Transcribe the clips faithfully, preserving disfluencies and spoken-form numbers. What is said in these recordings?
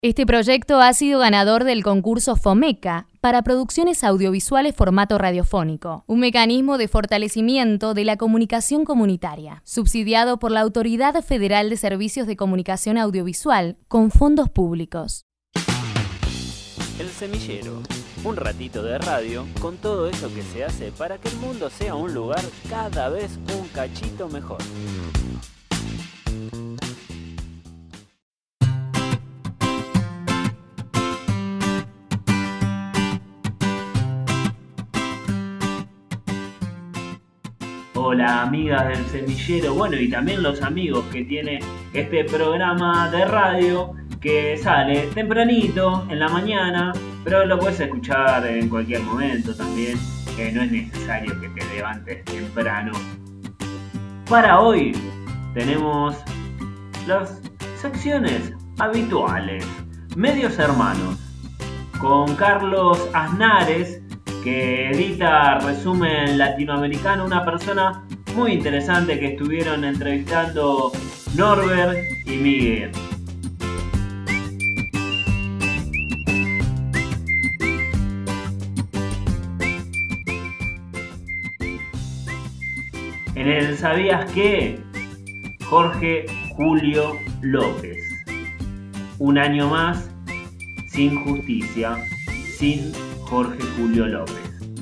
Este proyecto ha sido ganador del concurso FOMECA para producciones audiovisuales formato radiofónico, un mecanismo de fortalecimiento de la comunicación comunitaria, subsidiado por la Autoridad Federal de Servicios de Comunicación Audiovisual con fondos públicos. El Semillero, un ratito de radio con todo eso que se hace para que el mundo sea un lugar cada vez un cachito mejor. Hola amigas del Semillero, bueno, y también los amigos que tiene este programa de radio que sale tempranito en la mañana, pero lo puedes escuchar en cualquier momento también, que no es necesario que te levantes temprano. Para hoy tenemos las secciones habituales, Medios Hermanos, con Carlos Aznares, que edita Resumen Latinoamericano, una persona muy interesante que estuvieron entrevistando Norbert y Miguel. En el ¿Sabías qué? Jorge Julio López. Un año más sin justicia, sin Jorge Julio López.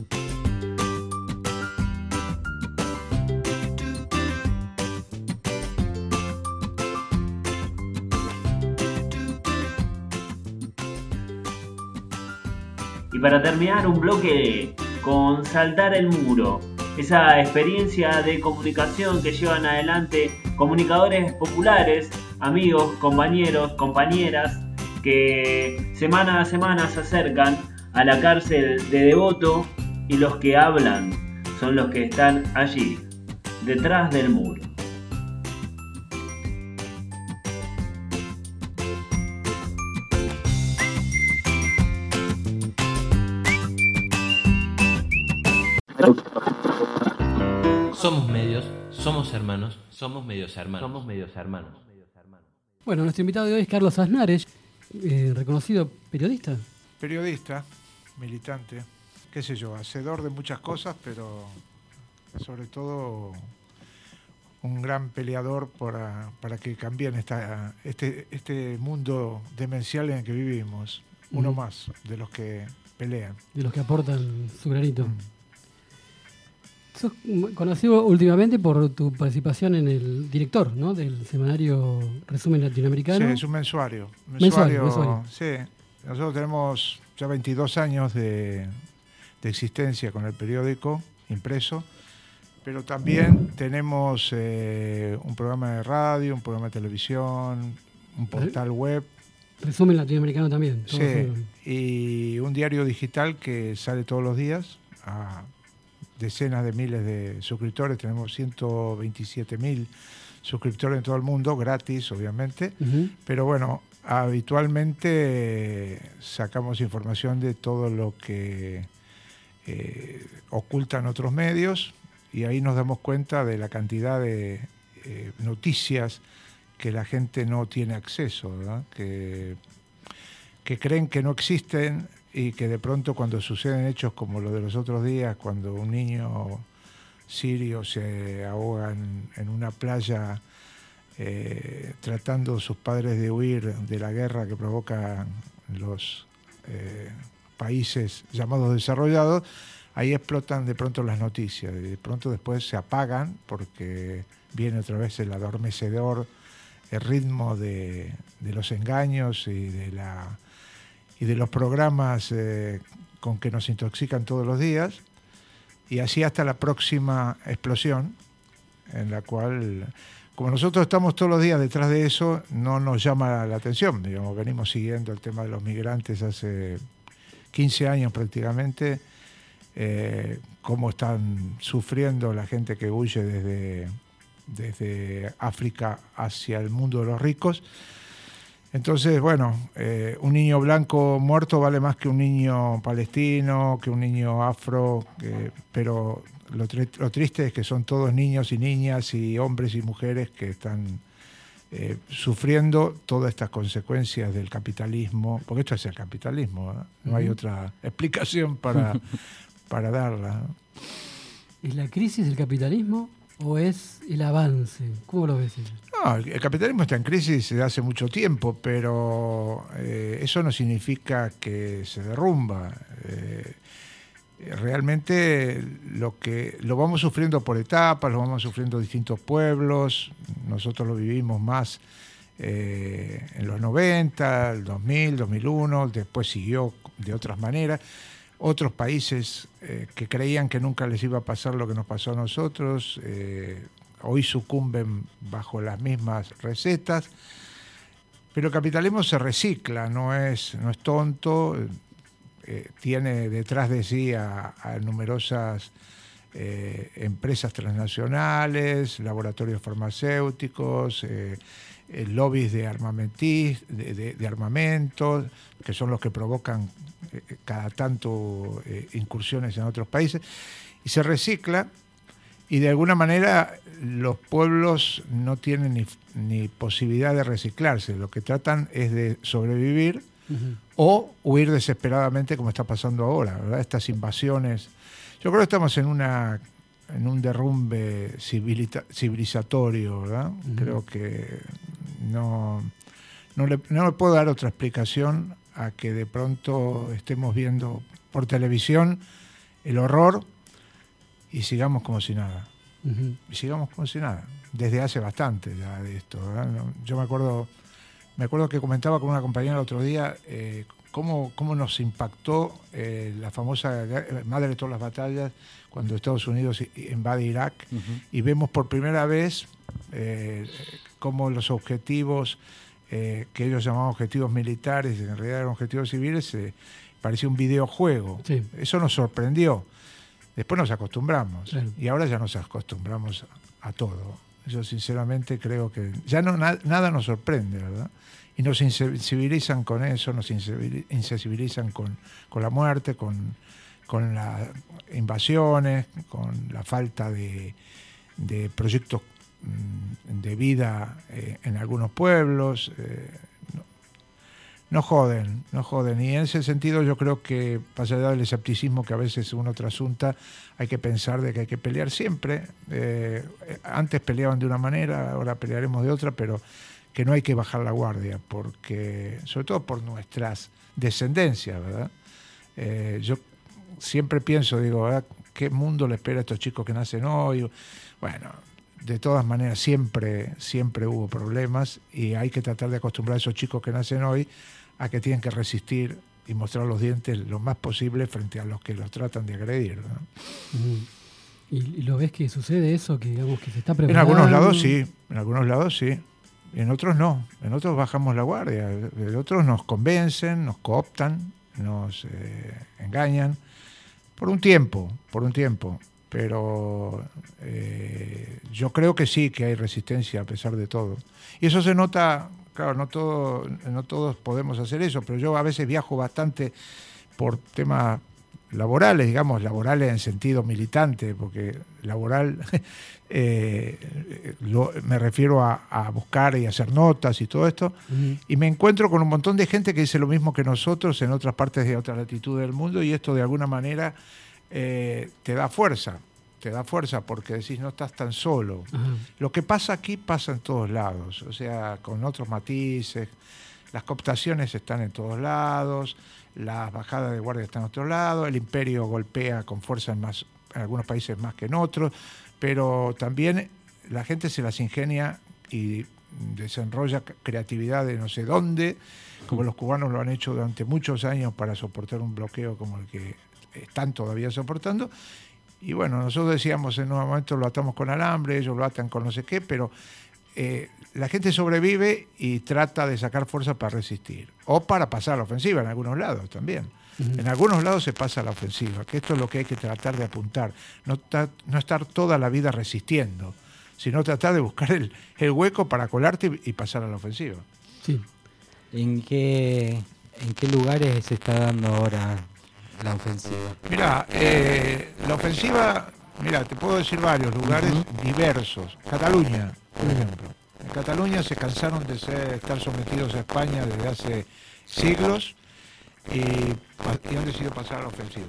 Y para terminar, un bloque con Saltar el Muro, esa experiencia de comunicación que llevan adelante comunicadores populares, amigos, compañeros, compañeras, que semana a semana se acercan a la cárcel de Devoto, y los que hablan son los que están allí, detrás del muro. Somos medios, somos hermanos, somos medios hermanos, somos medios hermanos. Bueno, nuestro invitado de hoy es Carlos Aznares, eh, reconocido periodista. Periodista, militante, qué sé yo, hacedor de muchas cosas, pero sobre todo un gran peleador para, para que cambien esta, este, este mundo demencial en el que vivimos. Uno mm. más de los que pelean. De los que aportan su granito. Mm. Sos conocido últimamente por tu participación en el director, ¿no?, del semanario Resumen Latinoamericano. Sí, es un mensuario. Mensuario, mensuario, mensuario. Sí, nosotros tenemos ya veintidós años de, de existencia con el periódico impreso, pero también tenemos eh, un programa de radio, un programa de televisión, un portal web. Resumen Latinoamericano también. Sí, y un diario digital que sale todos los días a decenas de miles de suscriptores. Tenemos ciento veintisiete mil suscriptores en todo el mundo, gratis obviamente, uh-huh. Pero bueno, habitualmente sacamos información de todo lo que eh, ocultan otros medios, y ahí nos damos cuenta de la cantidad de eh, noticias que la gente no tiene acceso, ¿verdad? Que, que creen que no existen, y que de pronto cuando suceden hechos como lo de los otros días, cuando un niño sirio se ahoga en, en una playa eh, tratando sus padres de huir de la guerra que provocan los eh, países llamados desarrollados, ahí explotan de pronto las noticias, y de pronto después se apagan porque viene otra vez el adormecedor, el ritmo de, de los engaños y de la y de los programas eh, con que nos intoxican todos los días, y así hasta la próxima explosión, en la cual, como nosotros estamos todos los días detrás de eso, no nos llama la atención. Digamos, venimos siguiendo el tema de los migrantes hace quince años prácticamente, eh, cómo están sufriendo la gente que huye desde, desde África hacia el mundo de los ricos. Entonces, bueno, eh, un niño blanco muerto vale más que un niño palestino, que un niño afro, que, pero lo, tr- lo triste es que son todos niños y niñas y hombres y mujeres que están eh, sufriendo todas estas consecuencias del capitalismo, porque esto es el capitalismo, ¿eh? No uh-huh. hay otra explicación para, para darla, ¿no? ¿Es la crisis del capitalismo o es el avance? ¿Cómo lo ves? No, el capitalismo está en crisis desde hace mucho tiempo, pero eh, eso no significa que se derrumba. Eh, realmente lo que lo vamos sufriendo por etapas, lo vamos sufriendo distintos pueblos. Nosotros lo vivimos más eh, en los noventa, el dos mil, dos mil uno, después siguió de otras maneras. Otros países eh, que creían que nunca les iba a pasar lo que nos pasó a nosotros, eh, hoy sucumben bajo las mismas recetas. Pero el capitalismo se recicla, no es, no es tonto, eh, tiene detrás de sí a, a numerosas eh, empresas transnacionales, laboratorios farmacéuticos, eh, eh, lobbies de, armamentis, de, de, de armamentos, que son los que provocan eh, cada tanto eh, incursiones en otros países, y se recicla, y de alguna manera los pueblos no tienen ni, ni posibilidad de reciclarse, lo que tratan es de sobrevivir uh-huh. o huir desesperadamente, como está pasando ahora, ¿verdad? Estas invasiones. Yo creo que estamos en una en un derrumbe civilita, civilizatorio, ¿verdad? Uh-huh. Creo que no, no, le, no le puedo dar otra explicación a que de pronto estemos viendo por televisión el horror y sigamos como si nada. Uh-huh. Y sigamos como si nada. Desde hace bastante ya de esto, ¿verdad? Yo me acuerdo, me acuerdo que comentaba con una compañera el otro día eh, cómo, cómo nos impactó eh, la famosa madre de todas las batallas cuando Estados Unidos invade Irak, uh-huh. y vemos por primera vez eh, cómo los objetivos eh, que ellos llamaban objetivos militares, en realidad eran objetivos civiles, eh, parecía un videojuego. Sí. Eso nos sorprendió. Después nos acostumbramos, sí. y ahora ya nos acostumbramos a, a todo. Yo sinceramente creo que ya no na, nada nos sorprende, ¿verdad? Y nos insensibilizan con eso, nos insensibilizan con, con la muerte, con, con las invasiones, con la falta de, de proyectos de vida eh, en algunos pueblos. Eh, no, no joden, no joden. Y en ese sentido yo creo que, más allá del escepticismo que a veces uno trasunta, hay que pensar de que hay que pelear siempre. Eh, antes peleaban de una manera, ahora pelearemos de otra, pero que no hay que bajar la guardia, porque sobre todo por nuestras descendencias, ¿verdad? Eh, yo siempre pienso, digo, ¿verdad? ¿Qué mundo le espera a estos chicos que nacen hoy? Bueno, de todas maneras siempre, siempre hubo problemas y hay que tratar de acostumbrar a esos chicos que nacen hoy a que tienen que resistir y mostrar los dientes lo más posible frente a los que los tratan de agredir, ¿no? Mm. ¿Y, ¿Y lo ves que sucede eso, que digamos que se está preparando? En algunos lados sí, en algunos lados sí. En otros no, en otros bajamos la guardia, en otros nos convencen, nos cooptan, nos eh, engañan, por un tiempo, por un tiempo, pero eh, yo creo que sí, que hay resistencia a pesar de todo. Y eso se nota, claro, no, todo, no todos podemos hacer eso, pero yo a veces viajo bastante por temas laborales, digamos, laborales en sentido militante, porque laboral eh, lo, me refiero a, a buscar y hacer notas y todo esto, uh-huh. y me encuentro con un montón de gente que dice lo mismo que nosotros en otras partes de otras latitudes del mundo, y esto de alguna manera eh, te da fuerza, te da fuerza porque decís no estás tan solo. Uh-huh. Lo que pasa aquí pasa en todos lados, o sea, con otros matices, las cooptaciones están en todos lados, las bajadas de guardia están en otro lado, el imperio golpea con fuerza en, más, en algunos países más que en otros, pero también la gente se las ingenia y desenrolla creatividad de no sé dónde, como los cubanos lo han hecho durante muchos años para soportar un bloqueo como el que están todavía soportando. Y bueno, nosotros decíamos en un momento lo atamos con alambre, ellos lo atan con no sé qué, pero eh, la gente sobrevive y trata de sacar fuerza para resistir. O para pasar a la ofensiva en algunos lados también. Uh-huh. En algunos lados se pasa a la ofensiva, que esto es lo que hay que tratar de apuntar. No, ta, no estar toda la vida resistiendo, sino tratar de buscar el, el hueco para colarte y, y pasar a la ofensiva. Sí. ¿En qué, en qué lugares se está dando ahora la ofensiva? Mira, eh, la ofensiva, mira, te puedo decir varios lugares uh-huh. diversos. Cataluña, por ejemplo. En Cataluña se cansaron de ser, estar sometidos a España desde hace siglos y, y han decidido pasar a la ofensiva.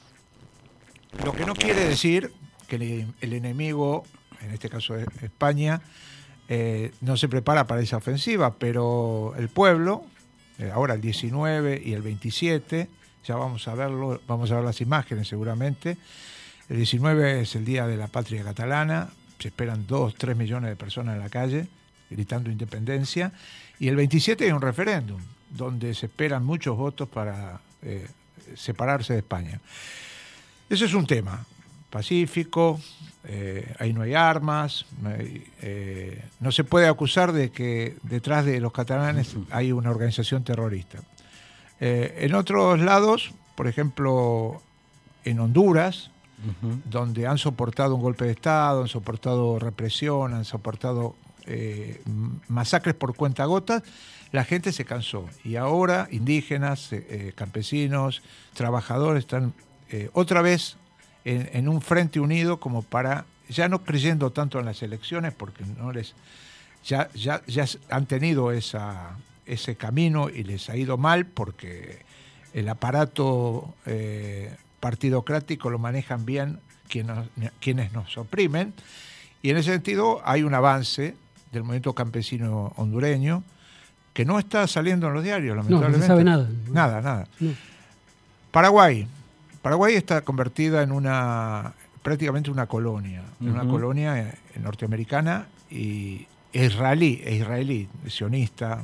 Lo que no quiere decir que el, el enemigo, en este caso es España, eh, no se prepara para esa ofensiva, pero el pueblo, eh, ahora el diecinueve y el veintisiete, ya vamos a verlo, vamos a ver las imágenes seguramente. El diecinueve es el Día de la Patria Catalana, se esperan dos, tres millones de personas en la calle gritando independencia, y el veintisiete hay un referéndum donde se esperan muchos votos para eh, separarse de España. Ese es un tema pacífico, eh, ahí no hay armas, no, hay, eh, no se puede acusar de que detrás de los catalanes hay una organización terrorista. Eh, en otros lados, por ejemplo, en Honduras, uh-huh. donde han soportado un golpe de Estado, han soportado represión, han soportado eh, masacres por cuentagotas, la gente se cansó. Y ahora indígenas, eh, campesinos, trabajadores están eh, otra vez en, en un frente unido como para, ya no creyendo tanto en las elecciones, porque no les ya, ya, ya han tenido esa, ese camino y les ha ido mal porque el aparato eh, partidocrático lo manejan bien quienes, quienes nos oprimen, y en ese sentido hay un avance del movimiento campesino hondureño que no está saliendo en los diarios, lamentablemente. No, no se sabe nada. Nada, nada. No. Paraguay. Paraguay está convertida en una, prácticamente una colonia, uh-huh. una colonia norteamericana y israelí, israelí, sionista,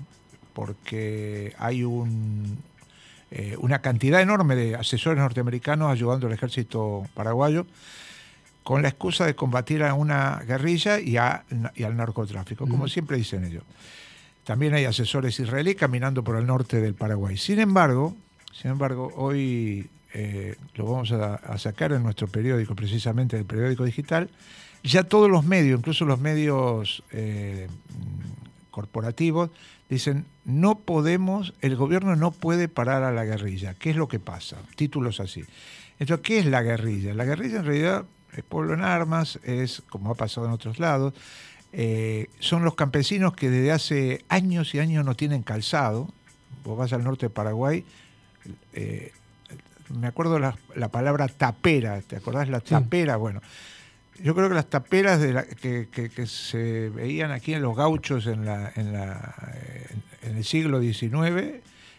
porque hay un, eh, una cantidad enorme de asesores norteamericanos ayudando al ejército paraguayo con la excusa de combatir a una guerrilla y, a, y al narcotráfico, uh-huh. como siempre dicen ellos. También hay asesores israelíes caminando por el norte del Paraguay. Sin embargo, sin embargo, hoy eh, lo vamos a, a sacar en nuestro periódico, precisamente el periódico digital, ya todos los medios, incluso los medios eh, corporativos, dicen, no podemos, el gobierno no puede parar a la guerrilla. ¿Qué es lo que pasa? Títulos así. Entonces, ¿qué es la guerrilla? La guerrilla en realidad es pueblo en armas, es, como ha pasado en otros lados, eh, son los campesinos que desde hace años y años no tienen calzado. Vos vas al norte de Paraguay, eh, me acuerdo la, la palabra tapera, ¿te acordás la tapera? Sí. Bueno, yo creo que las taperas de la, que, que, que se veían aquí en los gauchos en, la, en, la, en el siglo diecinueve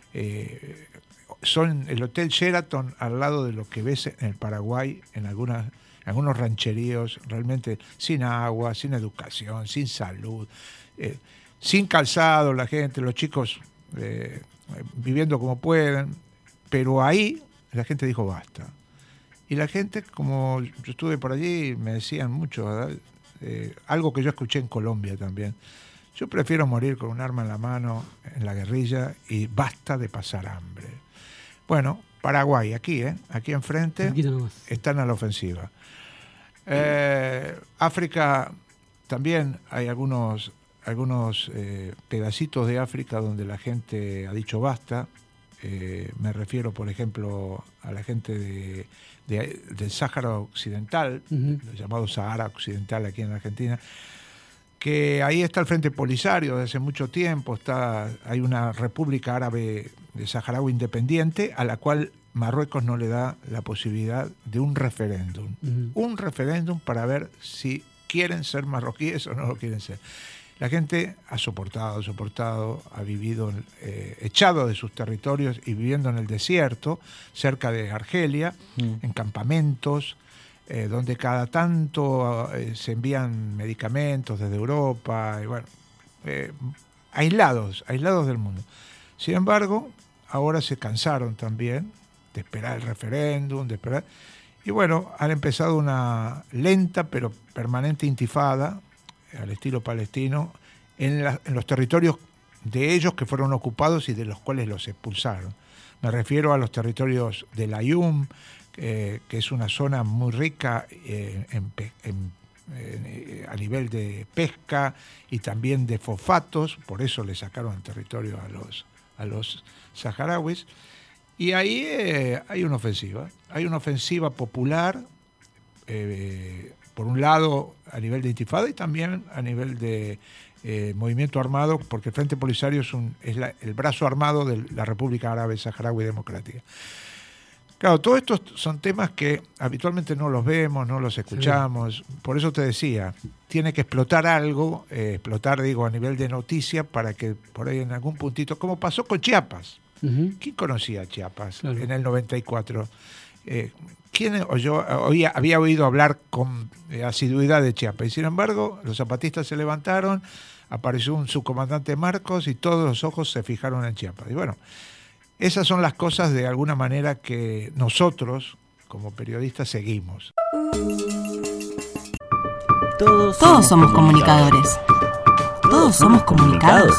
eh, son el Hotel Sheraton al lado de lo que ves en el Paraguay, en algunas, algunos rancheríos, realmente sin agua, sin educación, sin salud, eh, sin calzado la gente, los chicos eh, viviendo como pueden, pero ahí la gente dijo basta. Y la gente, como yo estuve por allí, me decían mucho, eh, algo que yo escuché en Colombia también, yo prefiero morir con un arma en la mano en la guerrilla y basta de pasar hambre. Bueno, Paraguay, aquí, ¿eh? aquí enfrente, están a la ofensiva. Eh, África, también hay algunos, algunos eh, pedacitos de África donde la gente ha dicho basta. Eh, me refiero, por ejemplo, a la gente de, de, del Sáhara Occidental, uh-huh. el llamado Sahara Occidental aquí en Argentina, que ahí está el Frente Polisario desde hace mucho tiempo, está, hay una república árabe de saharaui independiente a la cual Marruecos no le da la posibilidad de un referéndum. Uh-huh. Un referéndum para ver si quieren ser marroquíes o no lo quieren ser. La gente ha soportado, soportado, ha vivido eh, echado de sus territorios y viviendo en el desierto, cerca de Argelia, mm. en campamentos, eh, donde cada tanto eh, se envían medicamentos desde Europa, y bueno, eh, aislados, aislados del mundo. Sin embargo, ahora se cansaron también de esperar el referéndum, de esperar, y bueno, han empezado una lenta pero permanente intifada, al estilo palestino, en, la, en los territorios de ellos que fueron ocupados y de los cuales los expulsaron. Me refiero a los territorios del Ayum, eh, que es una zona muy rica eh, en, en, en, a nivel de pesca y también de fosfatos, por eso le sacaron el territorio a los, a los saharauis. Y ahí eh, hay una ofensiva, hay una ofensiva popular, eh, por un lado a nivel de intifada y también a nivel de eh, movimiento armado, porque el Frente Polisario es, un, es la, el brazo armado de la República Árabe Saharaui Democrática. Claro, todos estos son temas que habitualmente no los vemos, no los escuchamos. Sí. Por eso te decía, tiene que explotar algo, eh, explotar, digo, a nivel de noticia, para que por ahí en algún puntito, como pasó con Chiapas. Uh-huh. ¿Quién conocía a Chiapas claro. en el noventa y cuatro? Eh, ¿Quién oyó, oía, había oído hablar con eh, asiduidad de Chiapas? Y sin embargo, los zapatistas se levantaron, apareció un subcomandante Marcos y todos los ojos se fijaron en Chiapas. Y bueno, esas son las cosas de alguna manera que nosotros, como periodistas, seguimos. Todos, Todos somos comunicadores. Todos somos comunicados.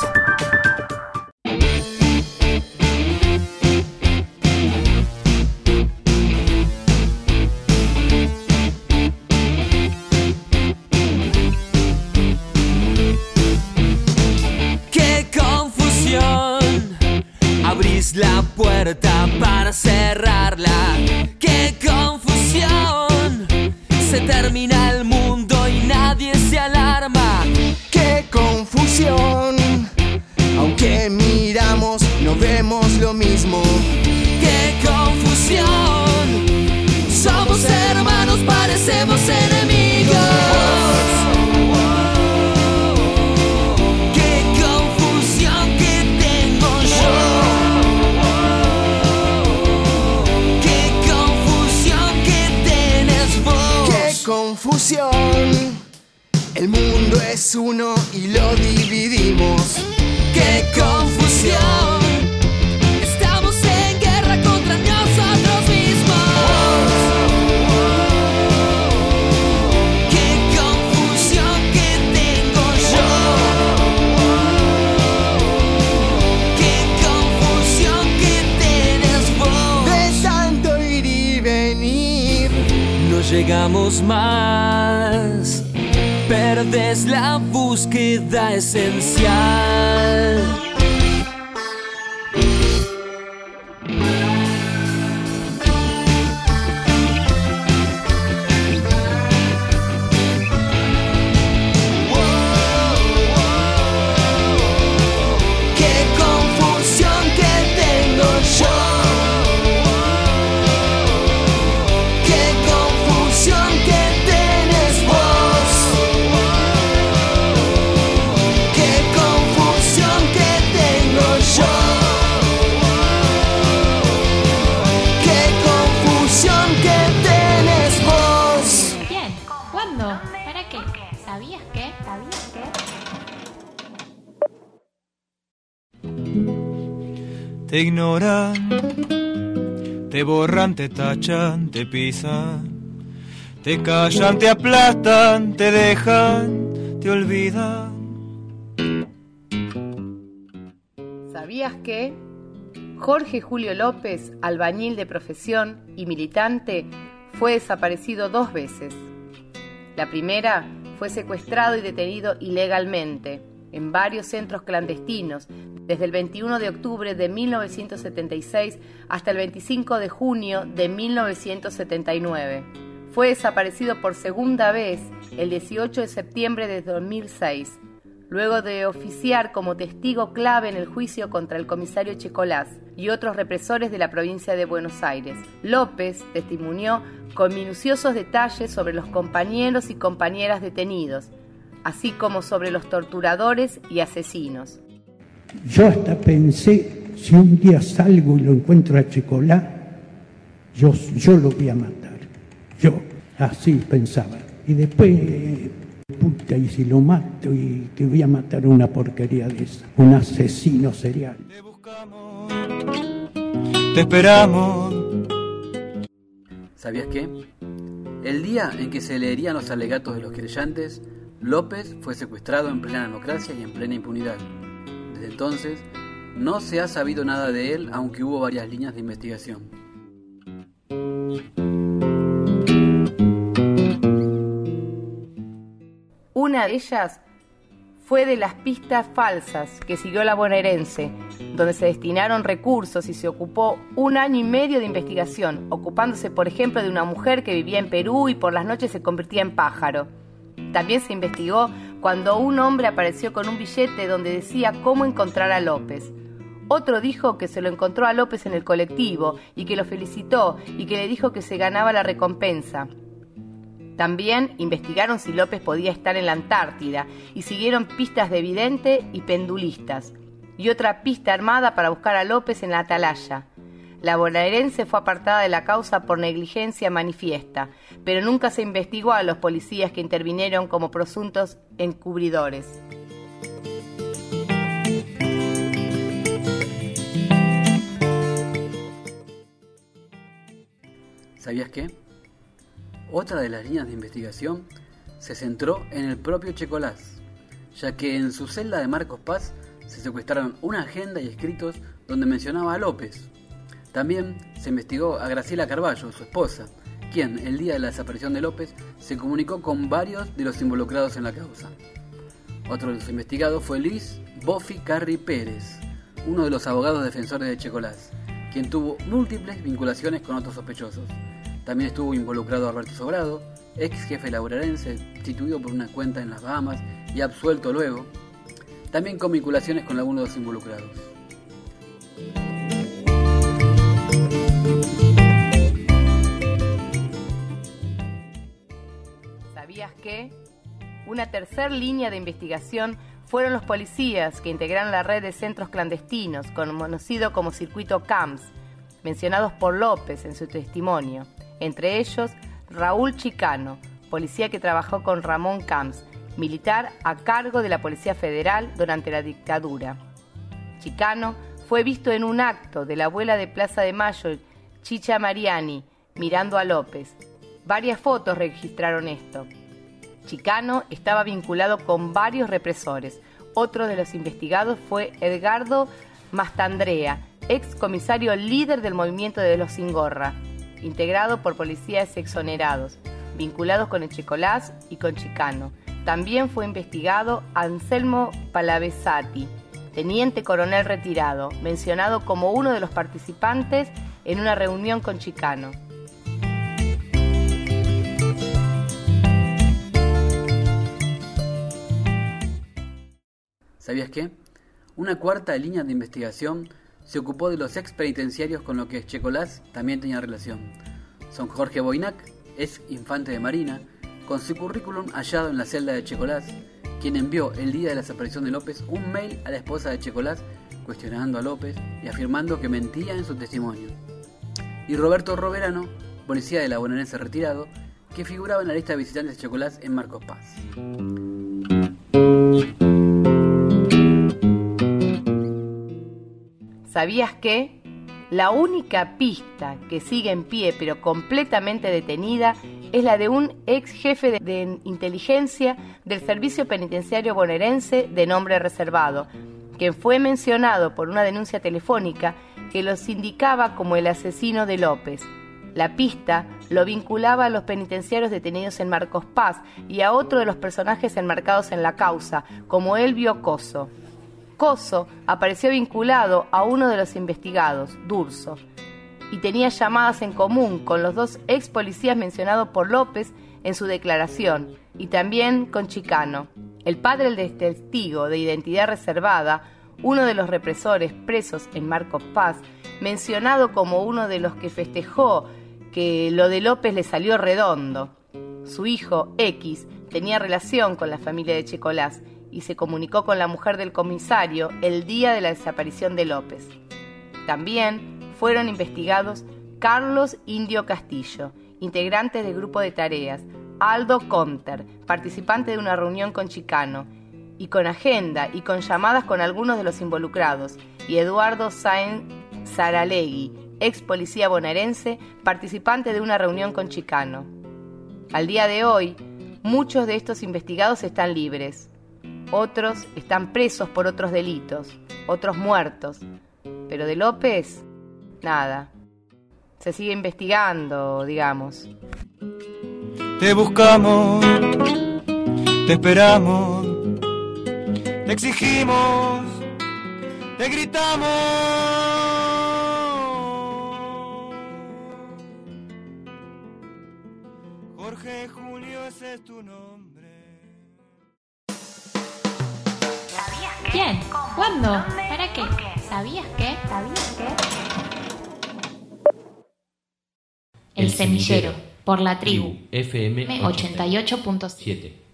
La puerta para cerrarla. ¡Qué confusión! Se termina el mundo y nadie se alarma. ¡Qué confusión! Aunque miramos, no vemos lo mismo. ¡Qué confusión! Somos hermanos, parecemos enemigos. Confusión, el mundo es uno y lo dividimos. ¡Qué confusión! Estamos en guerra contra nosotros mismos. ¡Qué confusión que tengo yo! ¡Qué confusión que tenés vos! De tanto ir y venir no llegamos más, perdes la búsqueda esencial. Te ignoran, te borran, te tachan, te pisan, te callan, te aplastan, te dejan, te olvidan. ¿Sabías que Jorge Julio López, albañil de profesión y militante, fue desaparecido dos veces? La primera fue secuestrado y detenido ilegalmente en varios centros clandestinos desde el veintiuno de octubre de mil novecientos setenta y seis hasta el veinticinco de junio de mil novecientos setenta y nueve. Fue desaparecido por segunda vez el dieciocho de septiembre de dos mil seis, luego de oficiar como testigo clave en el juicio contra el comisario Checolás y otros represores de la provincia de Buenos Aires. López testimonió con minuciosos detalles sobre los compañeros y compañeras detenidos, así como sobre los torturadores y asesinos. Yo hasta pensé, si un día salgo y lo encuentro a Checolás, yo, yo lo voy a matar. Yo así pensaba. Y después, puta, y si lo mato, y te voy a matar una porquería de esa. Un asesino serial. Te buscamos, te esperamos. ¿Sabías qué? El día en que se leerían los alegatos de los querellantes, López fue secuestrado en plena democracia y en plena impunidad. Desde entonces, no se ha sabido nada de él, aunque hubo varias líneas de investigación. Una de ellas fue de las pistas falsas que siguió la bonaerense, donde se destinaron recursos y se ocupó un año y medio de investigación, ocupándose, por ejemplo, de una mujer que vivía en Perú y por las noches se convertía en pájaro. También se investigó cuando un hombre apareció con un billete donde decía cómo encontrar a López. Otro dijo que se lo encontró a López en el colectivo y que lo felicitó y que le dijo que se ganaba la recompensa. También investigaron si López podía estar en la Antártida y siguieron pistas de vidente y pendulistas, y otra pista armada para buscar a López en la Atalaya. La bonaerense fue apartada de la causa por negligencia manifiesta, pero nunca se investigó a los policías que intervinieron como presuntos encubridores. ¿Sabías qué? Otra de las líneas de investigación se centró en el propio Checolás, ya que en su celda de Marcos Paz se secuestraron una agenda y escritos donde mencionaba a López. También se investigó a Graciela Carballo, su esposa, quien el día de la desaparición de López se comunicó con varios de los involucrados en la causa. Otro de los investigados fue Luis Bofi Carri Pérez, uno de los abogados defensores de Checolás, quien tuvo múltiples vinculaciones con otros sospechosos. También estuvo involucrado Alberto Sobrado, ex jefe laborarense, destituido por una cuenta en las Bahamas y absuelto luego, también con vinculaciones con algunos de los involucrados. ¿Sabías que? Una tercer línea de investigación fueron los policías que integraron la red de centros clandestinos, conocido como Circuito Camps, mencionados por López en su testimonio. Entre ellos, Raúl Chicano, policía que trabajó con Ramón Camps, militar a cargo de la Policía Federal durante la dictadura. Chicano fue visto en un acto de la abuela de Plaza de Mayo, Chicha Mariani, mirando a López. Varias fotos registraron esto. Chicano estaba vinculado con varios represores. Otro de los investigados fue Edgardo Mastandrea, ex comisario líder del movimiento de los Sin Gorra, integrado por policías exonerados, vinculados con el Checolás y con Chicano. También fue investigado Anselmo Palavesati, teniente coronel retirado, mencionado como uno de los participantes en una reunión con Chicano. ¿Sabías qué? Una cuarta línea de investigación se ocupó de los ex penitenciarios con los que Checolás también tenía relación. Son Jorge Boinac, ex infante de Marina, con su currículum hallado en la celda de Checolás, quien envió el día de la desaparición de López un mail a la esposa de Checolás cuestionando a López y afirmando que mentía en su testimonio. Y Roberto Roverano, policía de la bonaerense retirado, que figuraba en la lista de visitantes de Checolás en Marcos Paz. ¿Sabías que? La única pista que sigue en pie pero completamente detenida es la de un ex jefe de, de inteligencia del Servicio Penitenciario Bonaerense de nombre reservado, quien fue mencionado por una denuncia telefónica que los indicaba como el asesino de López. La pista lo vinculaba a los penitenciarios detenidos en Marcos Paz y a otro de los personajes enmarcados en la causa, como Elvio Coso. Coso apareció vinculado a uno de los investigados, Durso, y tenía llamadas en común con los dos ex policías mencionados por López en su declaración, y también con Chicano, el padre del testigo de identidad reservada, uno de los represores presos en Marcos Paz, mencionado como uno de los que festejó que lo de López le salió redondo. Su hijo, X, tenía relación con la familia de Checolás y se comunicó con la mujer del comisario el día de la desaparición de López. También fueron investigados Carlos Indio Castillo, integrante del grupo de tareas, Aldo Conter, participante de una reunión con Chicano, y con agenda y con llamadas con algunos de los involucrados, y Eduardo Sáenz Saralegui, ex policía bonaerense, participante de una reunión con Chicano. Al día de hoy, muchos de estos investigados están libres. Otros están presos por otros delitos, otros muertos. Pero de López, nada. Se sigue investigando, digamos. Te buscamos, te esperamos, te exigimos, te gritamos. Jorge Julio, ese es tu nombre. ¿Quién? ¿Cuándo? ¿Para qué? ¿Sabías qué? ¿Sabías qué? El Semillero, por la tribu, F M ochenta y ocho punto siete.